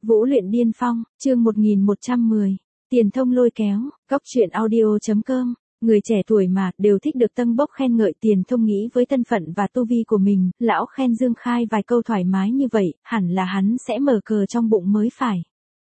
Vũ luyện điên phong, chương 1110. Tiền thông lôi kéo, góc truyện audio.com. Người trẻ tuổi mà, đều thích được tâng bốc khen ngợi. Tiền thông nghĩ với thân phận và tu vi của mình, lão khen Dương Khai vài câu thoải mái như vậy, hẳn là hắn sẽ mở cờ trong bụng mới phải.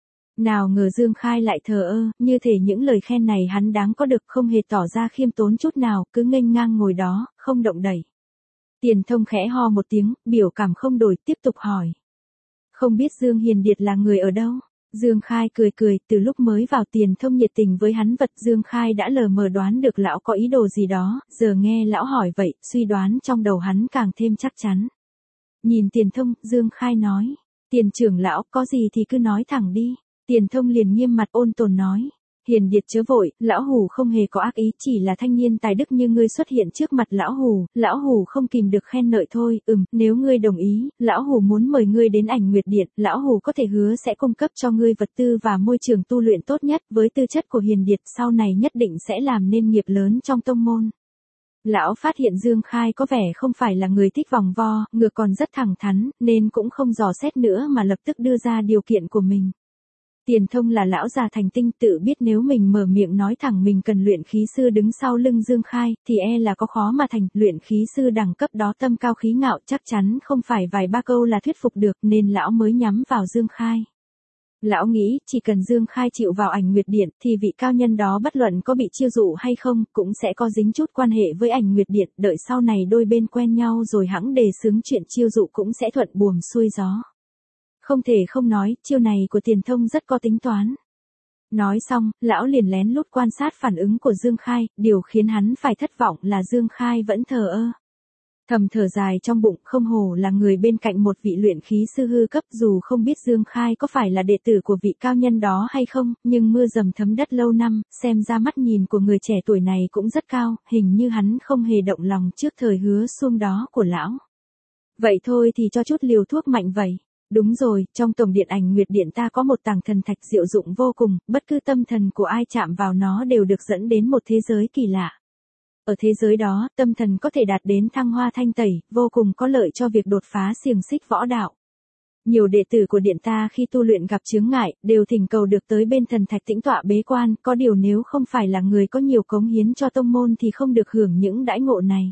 Nào ngờ Dương Khai lại thờ ơ, như thể những lời khen này hắn đáng có được, không hề tỏ ra khiêm tốn chút nào, cứ nghênh ngang ngồi đó, không động đậy. Tiền thông khẽ ho một tiếng, biểu cảm không đổi, tiếp tục hỏi. Không biết Dương Hiền Điệt là người ở đâu? Dương Khai cười cười, từ lúc mới vào Tiền thông nhiệt tình với hắn vật, Dương Khai đã lờ mờ đoán được lão có ý đồ gì đó, giờ nghe lão hỏi vậy, suy đoán trong đầu hắn càng thêm chắc chắn. Nhìn Tiền thông, Dương Khai nói, Tiền trưởng lão, có gì thì cứ nói thẳng đi. Tiền thông liền nghiêm mặt ôn tồn nói. Hiền Điệt chớ vội, lão hù không hề có ác ý, chỉ là thanh niên tài đức như ngươi xuất hiện trước mặt lão hù không kìm được khen ngợi thôi. Nếu ngươi đồng ý, lão hù muốn mời ngươi đến Ảnh Nguyệt Điện, lão hù có thể hứa sẽ cung cấp cho ngươi vật tư và môi trường tu luyện tốt nhất, với tư chất của Hiền Điệt sau này nhất định sẽ làm nên nghiệp lớn trong tông môn. Lão phát hiện Dương Khai có vẻ không phải là người thích vòng vo, ngược còn rất thẳng thắn, nên cũng không dò xét nữa mà lập tức đưa ra điều kiện của mình. Tiền thông là lão già thành tinh, tự biết nếu mình mở miệng nói thẳng mình cần luyện khí sư đứng sau lưng Dương Khai, thì là có khó mà thành. Luyện khí sư đẳng cấp đó tâm cao khí ngạo, chắc chắn không phải vài ba câu là thuyết phục được, nên lão mới nhắm vào Dương Khai. Lão nghĩ, chỉ cần Dương Khai chịu vào Ảnh Nguyệt Điện, thì vị cao nhân đó bất luận có bị chiêu dụ hay không, cũng sẽ có dính chút quan hệ với Ảnh Nguyệt Điện, đợi sau này đôi bên quen nhau rồi hẵng đề xướng chuyện chiêu dụ cũng sẽ thuận buồm xuôi gió. Không thể không nói, chiêu này của Tiền thông rất có tính toán. Nói xong, lão liền lén lút quan sát phản ứng của Dương Khai, điều khiến hắn phải thất vọng là Dương Khai vẫn thờ ơ. Thầm thở dài trong bụng, không hổ là người bên cạnh một vị luyện khí sư hư cấp, dù không biết Dương Khai có phải là đệ tử của vị cao nhân đó hay không, nhưng mưa dầm thấm đất lâu năm, xem ra mắt nhìn của người trẻ tuổi này cũng rất cao, hình như hắn không hề động lòng trước thời hứa xuông đó của lão. Vậy thôi thì cho chút liều thuốc mạnh vậy. Đúng rồi, trong tổng điện Ảnh Nguyệt Điện ta có một tàng thần thạch diệu dụng vô cùng, bất cứ tâm thần của ai chạm vào nó đều được dẫn đến một thế giới kỳ lạ. Ở thế giới đó, tâm thần có thể đạt đến thăng hoa thanh tẩy, vô cùng có lợi cho việc đột phá xiềng xích võ đạo. Nhiều đệ tử của điện ta khi tu luyện gặp chướng ngại, đều thỉnh cầu được tới bên thần thạch tĩnh tọa bế quan, có điều nếu không phải là người có nhiều cống hiến cho tông môn thì không được hưởng những đãi ngộ này.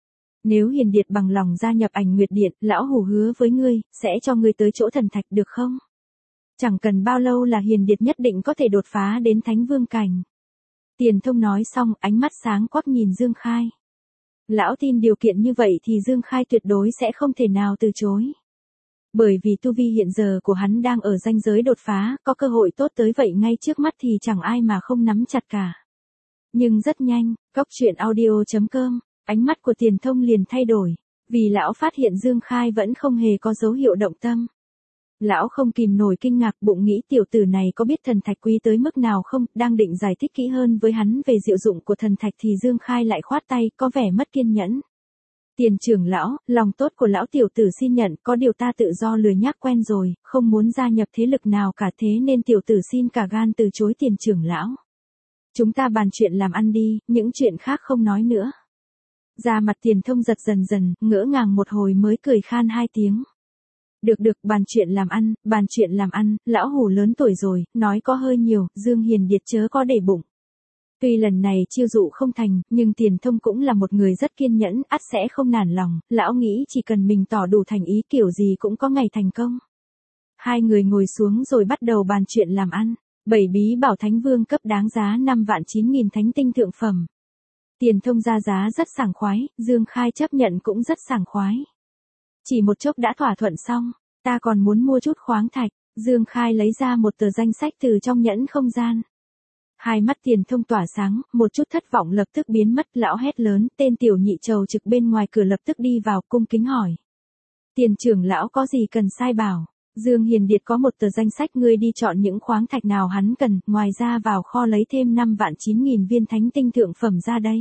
Nếu Hiền Điệt bằng lòng gia nhập Ảnh Nguyệt Điện, lão hù hứa với ngươi, sẽ cho ngươi tới chỗ thần thạch được không? Chẳng cần bao lâu là Hiền Điệt nhất định có thể đột phá đến Thánh Vương cảnh. Tiền thông nói xong, ánh mắt sáng quắc nhìn Dương Khai. Lão tin điều kiện như vậy thì Dương Khai tuyệt đối sẽ không thể nào từ chối. Bởi vì tu vi hiện giờ của hắn đang ở ranh giới đột phá, có cơ hội tốt tới vậy ngay trước mắt thì chẳng ai mà không nắm chặt cả. Nhưng rất nhanh, góc truyện audio.com. Ánh mắt của Tiền thông liền thay đổi, vì lão phát hiện Dương Khai vẫn không hề có dấu hiệu động tâm. Lão không kìm nổi kinh ngạc, bụng nghĩ tiểu tử này có biết thần thạch quý tới mức nào không, đang định giải thích kỹ hơn với hắn về diệu dụng của thần thạch thì Dương Khai lại khoát tay, có vẻ mất kiên nhẫn. Tiền trưởng lão, lòng tốt của lão tiểu tử xin nhận, có điều ta tự do lười nhác quen rồi, không muốn gia nhập thế lực nào cả, thế nên tiểu tử xin cả gan từ chối Tiền trưởng lão. Chúng ta bàn chuyện làm ăn đi, những chuyện khác không nói nữa. Da mặt Tiền thông giật dần dần, ngỡ ngàng một hồi mới cười khan hai tiếng. Được, bàn chuyện làm ăn, lão hù lớn tuổi rồi, nói có hơi nhiều, Dương Hiền Điệt chớ có để bụng. Tuy lần này chiêu dụ không thành, nhưng Tiền thông cũng là một người rất kiên nhẫn, ắt sẽ không nản lòng, lão nghĩ chỉ cần mình tỏ đủ thành ý kiểu gì cũng có ngày thành công. Hai người ngồi xuống rồi bắt đầu bàn chuyện làm ăn. 7 bí bảo Thánh Vương cấp đáng giá 5.900.000 thánh tinh thượng phẩm. Tiền thông ra giá rất sảng khoái, Dương Khai chấp nhận cũng rất sảng khoái. Chỉ một chốc đã thỏa thuận xong, ta còn muốn mua chút khoáng thạch. Dương Khai lấy ra một tờ danh sách từ trong nhẫn không gian. Hai mắt Tiền thông tỏa sáng, một chút thất vọng lập tức biến mất, lão hét lớn, tên tiểu nhị trầu trực bên ngoài cửa lập tức đi vào, cung kính hỏi. Tiền trưởng lão có gì cần sai bảo? Dương Hiền Điệt có một tờ danh sách, ngươi đi chọn những khoáng thạch nào hắn cần, ngoài ra vào kho lấy thêm 5.900.000 viên thánh tinh thượng phẩm ra đây.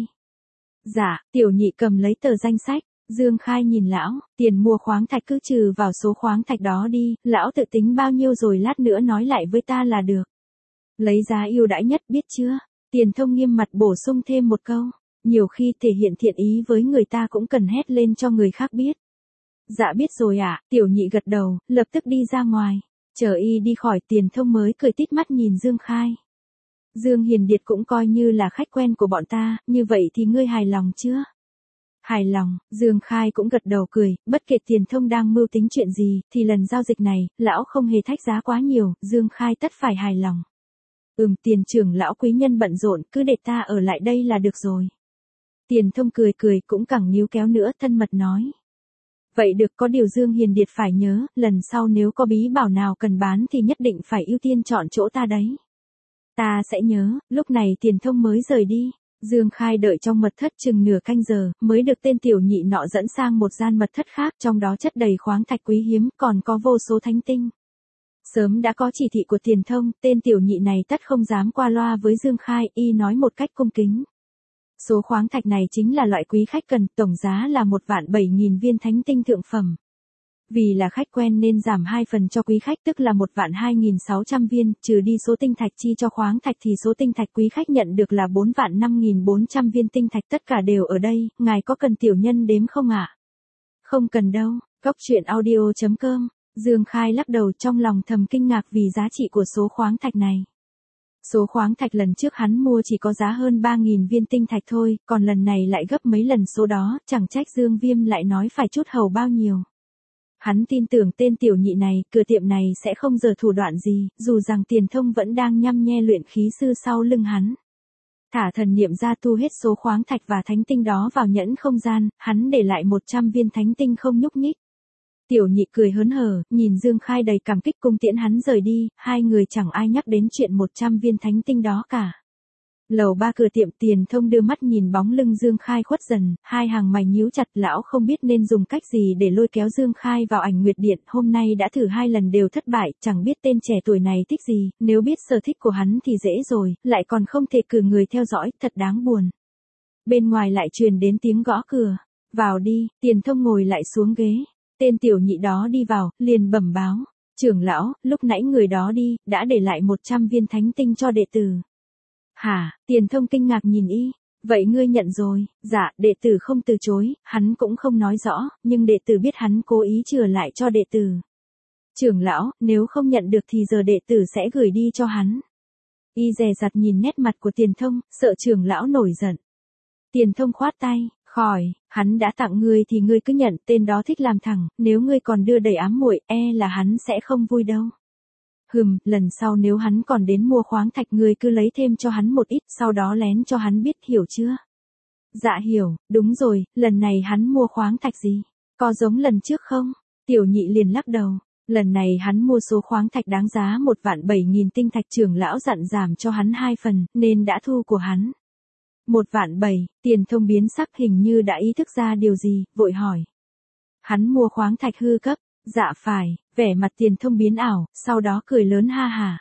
Dạ, tiểu nhị cầm lấy tờ danh sách, Dương Khai nhìn lão, tiền mua khoáng thạch cứ trừ vào số khoáng thạch đó đi, lão tự tính bao nhiêu rồi lát nữa nói lại với ta là được. Lấy giá ưu đãi nhất biết chưa? Tiền thông nghiêm mặt bổ sung thêm một câu, nhiều khi thể hiện thiện ý với người ta cũng cần hét lên cho người khác biết. Dạ biết rồi ạ, tiểu nhị gật đầu, lập tức đi ra ngoài. Chờ y đi khỏi Tiền Thông mới cười tít mắt nhìn Dương Khai. Dương Hiền Điệt cũng coi như là khách quen của bọn ta, như vậy thì ngươi hài lòng chưa? Hài lòng, Dương Khai cũng gật đầu cười, bất kể Tiền Thông đang mưu tính chuyện gì, thì lần giao dịch này, lão không hề thách giá quá nhiều, Dương Khai tất phải hài lòng. Tiền trưởng lão quý nhân bận rộn, cứ để ta ở lại đây là được rồi. Tiền Thông cười cười cũng càng níu kéo nữa, thân mật nói. Vậy được, có điều Dương Hiền Điệt phải nhớ, lần sau nếu có bí bảo nào cần bán thì nhất định phải ưu tiên chọn chỗ ta đấy. Ta sẽ nhớ. Lúc này Tiền Thông mới rời đi. Dương Khai đợi trong mật thất chừng nửa canh giờ, mới được tên tiểu nhị nọ dẫn sang một gian mật thất khác, trong đó chất đầy khoáng thạch quý hiếm, còn có vô số thánh tinh. Sớm đã có chỉ thị của Tiền Thông, tên tiểu nhị này tất không dám qua loa với Dương Khai, y nói một cách cung kính. Số khoáng thạch này chính là loại quý khách cần, tổng giá là 1.700.000 viên thánh tinh thượng phẩm. Vì là khách quen nên giảm 2 phần cho quý khách, tức là 1.2.600 viên, trừ đi số tinh thạch chi cho khoáng thạch thì số tinh thạch quý khách nhận được là 4.5.400 viên tinh thạch, tất cả đều ở đây, ngài có cần tiểu nhân đếm không ạ? Không cần đâu. Cốc truyện audio.com. Dương Khai lắc đầu, trong lòng thầm kinh ngạc vì giá trị của số khoáng thạch này. Số khoáng thạch lần trước hắn mua chỉ có giá hơn 3.000 viên tinh thạch thôi, còn lần này lại gấp mấy lần số đó, chẳng trách Dương Viêm lại nói phải chút hầu bao nhiêu. Hắn tin tưởng tên tiểu nhị này, cửa tiệm này sẽ không giở thủ đoạn gì, dù rằng Tiền Thông vẫn đang nhăm nhe luyện khí sư sau lưng hắn. Thả thần niệm ra thu hết số khoáng thạch và thánh tinh đó vào nhẫn không gian, hắn để lại 100 viên thánh tinh không nhúc nhích. Tiểu nhị cười hớn hở, nhìn Dương Khai đầy cảm kích cung tiễn hắn rời đi, hai người chẳng ai nhắc đến chuyện 100 viên thánh tinh đó cả. Lầu 3 cửa tiệm, Tiền Thông đưa mắt nhìn bóng lưng Dương Khai khuất dần, hai hàng mày nhíu chặt, lão không biết nên dùng cách gì để lôi kéo Dương Khai vào Ảnh Nguyệt Điện, hôm nay đã thử 2 lần đều thất bại, chẳng biết tên trẻ tuổi này thích gì, nếu biết sở thích của hắn thì dễ rồi, lại còn không thể cử người theo dõi, thật đáng buồn. Bên ngoài lại truyền đến tiếng gõ cửa. Vào đi. Tiền Thông ngồi lại xuống ghế. Tên tiểu nhị đó đi vào, liền bẩm báo. Trưởng lão, lúc nãy người đó đi, đã để lại 100 viên thánh tinh cho đệ tử. Hả? Tiền Thông kinh ngạc nhìn y. Vậy ngươi nhận rồi? Dạ, đệ tử không từ chối, hắn cũng không nói rõ, nhưng đệ tử biết hắn cố ý chừa lại cho đệ tử. Trưởng lão, nếu không nhận được thì giờ đệ tử sẽ gửi đi cho hắn. Y dè dặt nhìn nét mặt của Tiền Thông, sợ trưởng lão nổi giận. Tiền Thông khoát tay, khỏi, hắn đã tặng ngươi thì ngươi cứ nhận, tên đó thích làm thẳng, nếu ngươi còn đưa đầy ám muội, là hắn sẽ không vui đâu. Lần sau nếu hắn còn đến mua khoáng thạch ngươi cứ lấy thêm cho hắn một ít, sau đó lén cho hắn biết, hiểu chưa? Dạ hiểu, đúng rồi, lần này hắn mua khoáng thạch gì? Có giống lần trước không? Tiểu nhị liền lắc đầu. Lần này hắn mua số khoáng thạch đáng giá 1.700.000 tinh thạch, trưởng lão dặn giảm cho hắn 2 phần, nên đã thu của hắn. 1.700.000, Tiền Thông biến sắc, hình như đã ý thức ra điều gì, vội hỏi. Hắn mua khoáng thạch hư cấp, dạ phải, vẻ mặt Tiền Thông biến ảo, sau đó cười lớn ha hả.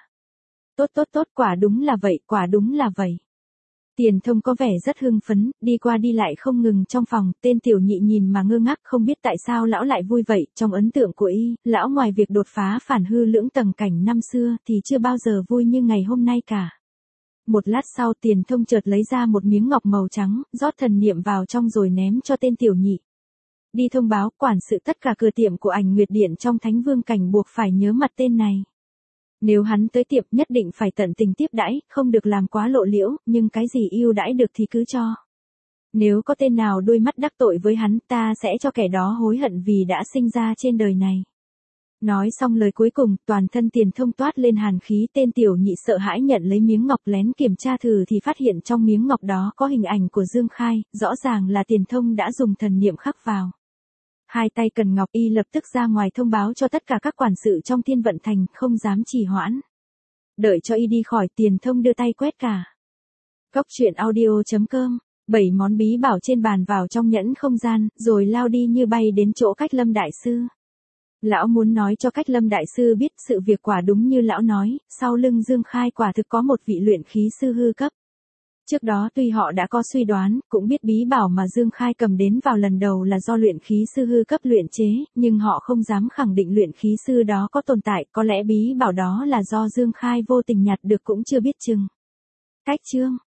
Tốt, quả đúng là vậy, quả đúng là vậy. Tiền Thông có vẻ rất hưng phấn, đi qua đi lại không ngừng trong phòng, tên tiểu nhị nhìn mà ngơ ngác, không biết tại sao lão lại vui vậy, trong ấn tượng của y, lão ngoài việc đột phá phản hư lưỡng tầng cảnh năm xưa thì chưa bao giờ vui như ngày hôm nay cả. Một lát sau Tiền Thông chợt lấy ra một miếng ngọc màu trắng, rót thần niệm vào trong rồi ném cho tên tiểu nhị. Đi thông báo quản sự tất cả cửa tiệm của Ảnh Nguyệt Điện trong Thánh Vương Cảnh buộc phải nhớ mặt tên này. Nếu hắn tới tiệm nhất định phải tận tình tiếp đãi, không được làm quá lộ liễu, nhưng cái gì ưu đãi được thì cứ cho. Nếu có tên nào đôi mắt đắc tội với hắn, ta sẽ cho kẻ đó hối hận vì đã sinh ra trên đời này. Nói xong lời cuối cùng, toàn thân Tiền Thông toát lên hàn khí, tên tiểu nhị sợ hãi nhận lấy miếng ngọc lén kiểm tra thử thì phát hiện trong miếng ngọc đó có hình ảnh của Dương Khai, rõ ràng là Tiền Thông đã dùng thần niệm khắc vào. Hai tay cần ngọc, y lập tức ra ngoài thông báo cho tất cả các quản sự trong Thiên Vận Thành, không dám trì hoãn. Đợi cho y đi khỏi, Tiền Thông đưa tay quét cả. Cốc truyện audio.com, 7 món bí bảo trên bàn vào trong nhẫn không gian, rồi lao đi như bay đến chỗ Cách Lâm Đại Sư. Lão muốn nói cho Cách Lâm Đại Sư biết sự việc quả đúng như lão nói, sau lưng Dương Khai quả thực có một vị luyện khí sư hư cấp. Trước đó tuy họ đã có suy đoán, cũng biết bí bảo mà Dương Khai cầm đến vào lần đầu là do luyện khí sư hư cấp luyện chế, nhưng họ không dám khẳng định luyện khí sư đó có tồn tại, có lẽ bí bảo đó là do Dương Khai vô tình nhặt được cũng chưa biết chừng. Cách chương